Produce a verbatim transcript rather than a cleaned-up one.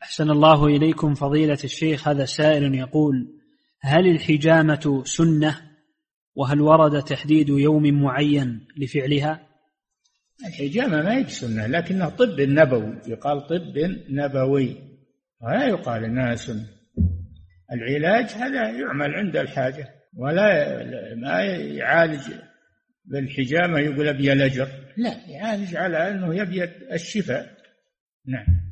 أحسن الله إليكم فضيلة الشيخ. هذا سائل يقول: هل الحجامة سنة؟ وهل ورد تحديد يوم معين لفعلها؟ الحجامة ما هي بسنة، لكنها طب نبوي، يقال طب نبوي، ولا يقال إنها سنة. العلاج هذا يعمل عند الحاجة، ولا ما يعالج بالحجامة يقول أبي الأجر، لا، يعالج على أنه يبي الشفاء. نعم.